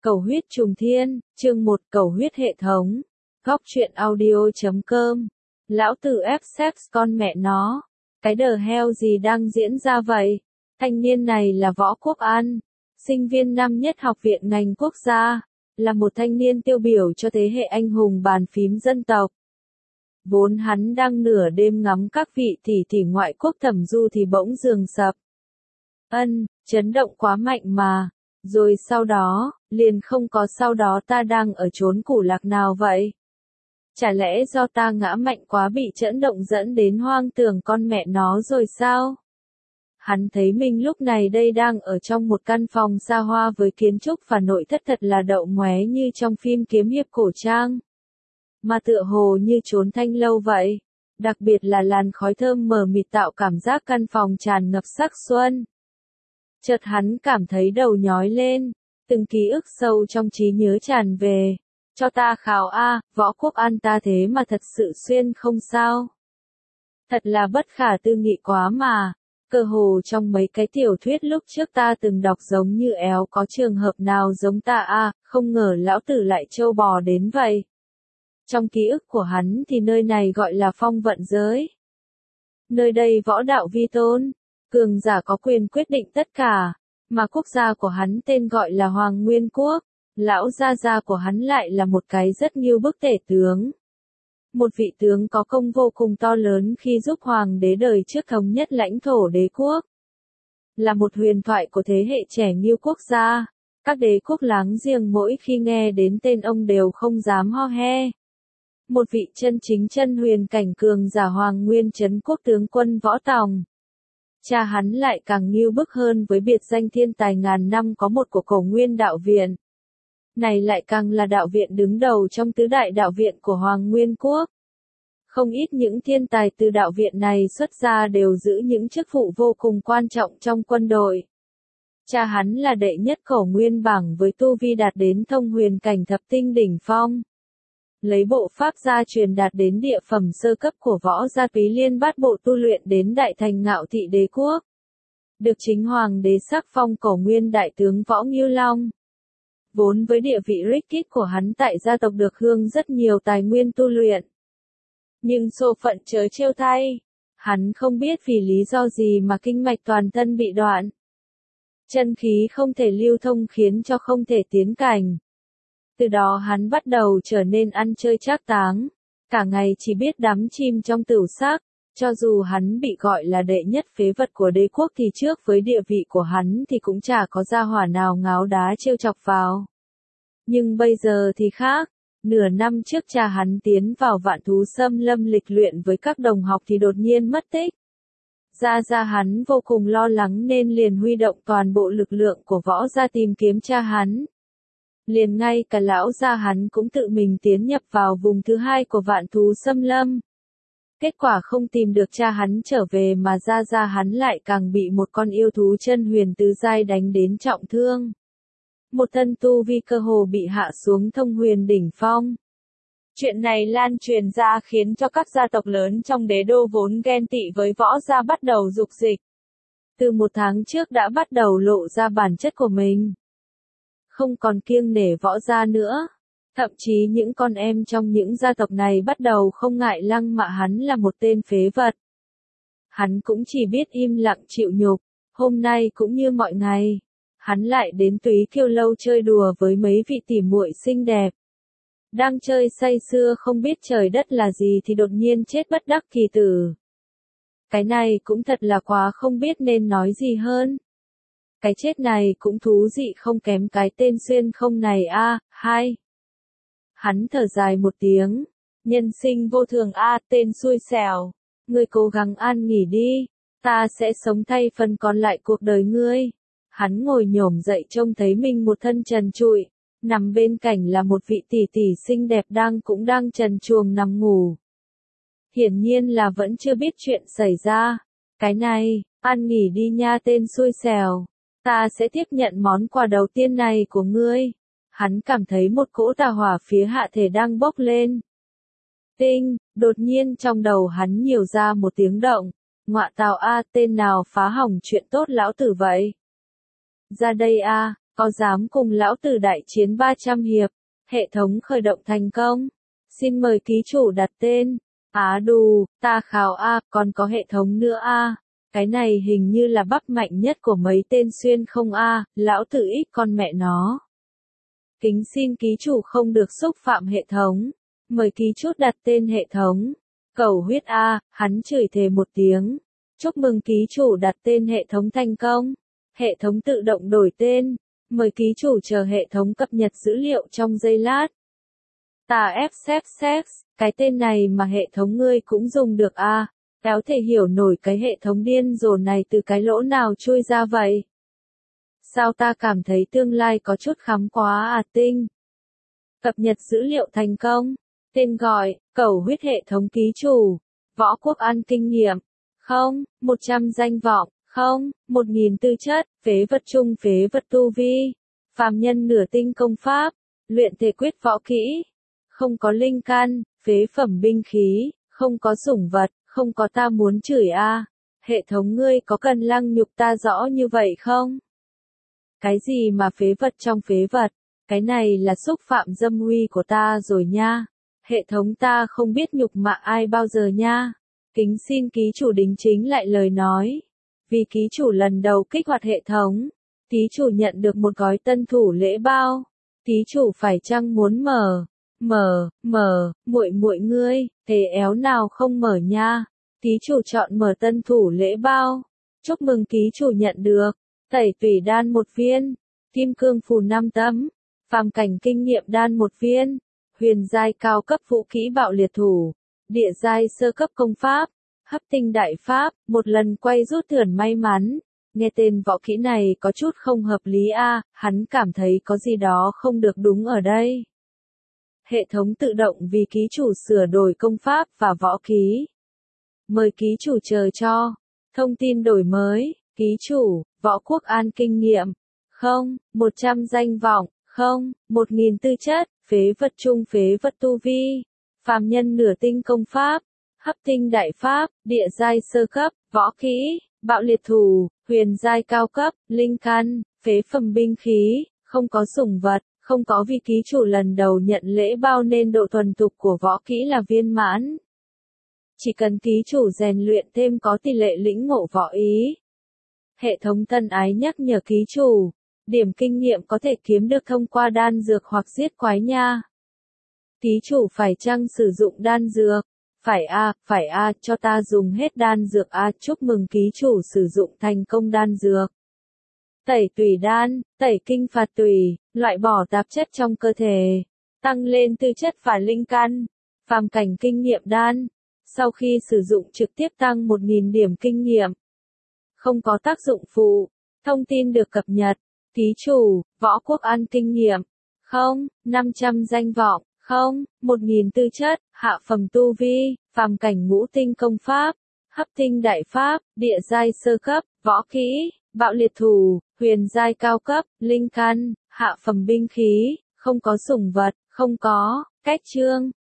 Cầu huyết trùng thiên, chương 1 cầu huyết hệ thống. Góc truyện audio.com. Lão tử ép sex con mẹ nó. Cái đờ heo gì đang diễn ra vậy? Thanh niên này là Võ Quốc An, sinh viên năm nhất học viện ngành quốc gia, là một thanh niên tiêu biểu cho thế hệ anh hùng bàn phím dân tộc. Vốn hắn đang nửa đêm ngắm các vị tỷ ngoại quốc thẩm du thì bỗng giường sập. Chấn động quá mạnh mà. Rồi sau đó, liền không có sau đó ta đang ở chốn củ lạc nào vậy? Chả lẽ do ta ngã mạnh quá bị chấn động dẫn đến hoang tưởng con mẹ nó rồi sao? Hắn thấy mình lúc này đây đang ở trong một căn phòng xa hoa với kiến trúc và nội thất thật là đậu ngoé như trong phim kiếm hiệp cổ trang. Mà tựa hồ như chốn thanh lâu vậy. Đặc biệt là làn khói thơm mờ mịt tạo cảm giác căn phòng tràn ngập sắc xuân. Chợt hắn cảm thấy đầu nhói lên, từng ký ức sâu trong trí nhớ tràn về. Cho ta khảo a, Võ Quốc An ta thế mà thật sự xuyên không sao. Thật là bất khả tư nghị quá mà, cơ hồ trong mấy cái tiểu thuyết lúc trước ta từng đọc giống như éo có trường hợp nào giống ta a, không ngờ lão tử lại trâu bò đến vậy. Trong ký ức của hắn thì nơi này gọi là phong vận giới. Nơi đây võ đạo vi tôn. Cường giả có quyền quyết định tất cả, mà quốc gia của hắn tên gọi là Hoàng Nguyên Quốc, lão gia của hắn lại là một cái rất nghiêu bức tể tướng. Một vị tướng có công vô cùng to lớn khi giúp hoàng đế đời trước thống nhất lãnh thổ đế quốc. Là một huyền thoại của thế hệ trẻ nghiêu quốc gia, các đế quốc láng giềng mỗi khi nghe đến tên ông đều không dám ho he. Một vị chân chính chân huyền cảnh cường giả Hoàng Nguyên Trấn Quốc tướng quân Võ Tòng. Cha hắn lại càng nghiêu bức hơn với biệt danh thiên tài ngàn năm có một của Cổ Nguyên đạo viện. Này lại càng là đạo viện đứng đầu trong tứ đại đạo viện của Hoàng Nguyên Quốc. Không ít những thiên tài từ đạo viện này xuất ra đều giữ những chức vụ vô cùng quan trọng trong quân đội. Cha hắn là đệ nhất Cổ Nguyên bảng với tu vi đạt đến thông huyền cảnh thập tinh đỉnh phong. Lấy bộ pháp gia truyền đạt đến địa phẩm sơ cấp của võ gia Túy Liên Bát Bộ tu luyện đến đại thành Ngạo Thị Đế Quốc. Được chính hoàng đế sắc phong Cổ Nguyên đại tướng Võ Ngưu Long. Vốn với địa vị rích kít của hắn tại gia tộc được hương rất nhiều tài nguyên tu luyện. Nhưng số phận chớ trêu thay, hắn không biết vì lý do gì mà kinh mạch toàn thân bị đoạn. Chân khí không thể lưu thông khiến cho không thể tiến cảnh. Từ đó hắn bắt đầu trở nên ăn chơi trác táng, cả ngày chỉ biết đắm chìm trong tửu sắc, cho dù hắn bị gọi là đệ nhất phế vật của đế quốc thì trước với địa vị của hắn thì cũng chả có gia hỏa nào ngáo đá trêu chọc vào. Nhưng bây giờ thì khác, nửa năm trước cha hắn tiến vào Vạn Thú Xâm Lâm lịch luyện với các đồng học thì đột nhiên mất tích. Gia hắn vô cùng lo lắng nên liền huy động toàn bộ lực lượng của võ gia tìm kiếm cha hắn. Liền ngay cả lão gia hắn cũng tự mình tiến nhập vào vùng thứ hai của Vạn Thú Xâm Lâm. Kết quả không tìm được cha hắn trở về mà gia hắn lại càng bị một con yêu thú chân huyền tứ giai đánh đến trọng thương. Một thân tu vi cơ hồ bị hạ xuống thông huyền đỉnh phong. Chuyện này lan truyền ra khiến cho các gia tộc lớn trong đế đô vốn ghen tị với võ gia bắt đầu dục dịch. Từ một tháng trước đã bắt đầu lộ ra bản chất của mình. Không còn kiêng nể võ gia nữa. Thậm chí những con em trong những gia tộc này bắt đầu không ngại lăng mạ hắn là một tên phế vật. Hắn cũng chỉ biết im lặng chịu nhục. Hôm nay cũng như mọi ngày, hắn lại đến Túy Kiêu Lâu chơi đùa với mấy vị tỉ muội xinh đẹp. Đang chơi say sưa không biết trời đất là gì thì đột nhiên chết bất đắc kỳ tử. Cái này cũng thật là quá không biết nên nói gì hơn. Cái chết này cũng thú dị không kém cái tên xuyên không này a. Hai. Hắn thở dài một tiếng. Nhân sinh vô thường a, tên xui xẻo. Ngươi cố gắng an nghỉ đi. Ta sẽ sống thay phần còn lại cuộc đời ngươi. Hắn ngồi nhổm dậy trông thấy mình một thân trần trụi. Nằm bên cạnh là một vị tỷ xinh đẹp cũng đang trần truồng nằm ngủ. Hiển nhiên là vẫn chưa biết chuyện xảy ra. Cái này, ăn nghỉ đi nha tên xui xẻo. Ta sẽ tiếp nhận món quà đầu tiên này của ngươi. Hắn cảm thấy một cỗ tà hỏa phía hạ thể đang bốc lên. Tinh, đột nhiên trong đầu hắn nhiều ra một tiếng động. Ngọa tào a, tên nào phá hỏng chuyện tốt lão tử vậy? Ra đây a, Có dám cùng lão tử đại chiến 300 hiệp? Hệ thống khởi động thành công. Xin mời ký chủ đặt tên. Đù, ta khảo A, còn có hệ thống nữa A. Cái này hình như là bắp mạnh nhất của mấy tên xuyên không A, lão tử ít con mẹ nó. Kính xin ký chủ không được xúc phạm hệ thống. Mời ký chút đặt tên hệ thống. Cầu huyết A, hắn chửi thề một tiếng. Chúc mừng ký chủ đặt tên hệ thống thành công. Hệ thống tự động đổi tên. Mời ký chủ chờ hệ thống cập nhật dữ liệu trong giây lát. Ta FSX, cái tên này mà hệ thống ngươi cũng dùng được à, kéo thể hiểu nổi cái hệ thống điên rồ này từ cái lỗ nào chui ra vậy. Sao ta cảm thấy tương lai có chút khắm quá à tinh. Cập nhật dữ liệu thành công. Tên gọi, cầu huyết hệ thống ký chủ. Võ quốc ăn kinh nghiệm. 100 danh vọng. 1000 tư chất, phế vật trung phế vật tu vi. Phàm nhân nửa tinh công pháp. Luyện thể quyết võ kỹ. Không có linh căn, phế phẩm binh khí, không có sủng vật, không có ta muốn chửi a. Hệ thống ngươi có cần lăng nhục ta rõ như vậy không? Cái gì mà phế vật trong phế vật? Cái này là xúc phạm dâm uy của ta rồi nha. Hệ thống ta không biết nhục mạ ai bao giờ nha. Kính xin ký chủ đính chính lại lời nói. Vì ký chủ lần đầu kích hoạt hệ thống, ký chủ nhận được một gói tân thủ lễ bao. Ký chủ phải chăng muốn mở, muội ngươi, thế éo nào không mở nha. Ký chủ chọn mở tân thủ lễ bao. Chúc mừng ký chủ nhận được. Tẩy tủy đan 1 viên, kim cương phù 5 tấm, phàm cảnh kinh nghiệm đan 1 viên, huyền giai cao cấp vũ kỹ bạo liệt thủ, địa giai sơ cấp công pháp, hấp tinh đại pháp, một lần quay rút thưởng may mắn. Nghe tên võ kỹ này có chút không hợp lý a, hắn cảm thấy có gì đó không được đúng ở đây. Hệ thống tự động vì ký chủ sửa đổi công pháp và võ ký. Mời ký chủ chờ cho. Thông tin đổi mới, ký chủ, võ quốc an kinh nghiệm. 100 danh vọng. 1000 tư chất, phế vật trung phế vật tu vi. Phàm nhân nửa tinh công pháp. Hấp tinh đại pháp, địa giai sơ cấp, võ kỹ, bạo liệt thủ, huyền giai cao cấp, linh căn, phế phẩm binh khí, không có sủng vật. Không có vì ký chủ lần đầu nhận lễ bao nên độ thuần thục của võ kỹ là viên mãn. Chỉ cần ký chủ rèn luyện thêm có tỷ lệ lĩnh ngộ võ ý. Hệ thống thân ái nhắc nhở ký chủ, điểm kinh nghiệm có thể kiếm được thông qua đan dược hoặc giết quái nha. Ký chủ phải chăng sử dụng đan dược? Phải cho ta dùng hết đan dược chúc mừng ký chủ sử dụng thành công đan dược. Tẩy tủy đan, tẩy kinh phạt tủy, loại bỏ tạp chất trong cơ thể, tăng lên tư chất và linh căn. Phàm cảnh kinh nghiệm đan, sau khi sử dụng trực tiếp tăng 1000 điểm kinh nghiệm. Không có tác dụng phụ. Thông tin được cập nhật. Ký chủ, võ quốc ăn kinh nghiệm. 500 danh vọng. 1000 tư chất, hạ phẩm tu vi, phàm cảnh ngũ tinh công pháp, hấp tinh đại pháp, địa giai sơ cấp, võ kỹ, bạo liệt thủ, huyền giai cao cấp, linh căn, hạ phẩm binh khí, không có sủng vật, không có, cách chương.